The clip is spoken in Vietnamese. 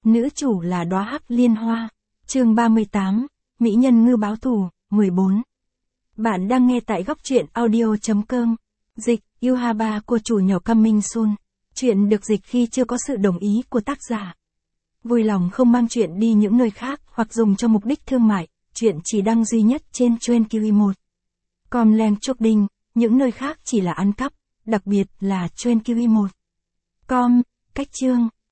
Nữ chủ là đóa hắc liên hoa. Chương 38, Mỹ nhân ngư báo thù, 14. Bạn đang nghe tại góc truyện audio.com. Dịch, Yuhaba của chủ nhỏ Coming Soon. Chuyện được dịch khi chưa có sự đồng ý của tác giả. Vui lòng không mang chuyện đi những nơi khác hoặc dùng cho mục đích thương mại, chuyện chỉ đăng duy nhất trên Trendkiwi1. Comlen Chok Đinh, những nơi khác chỉ là ăn cắp, đặc biệt là Trendkiwi1. Cách chương.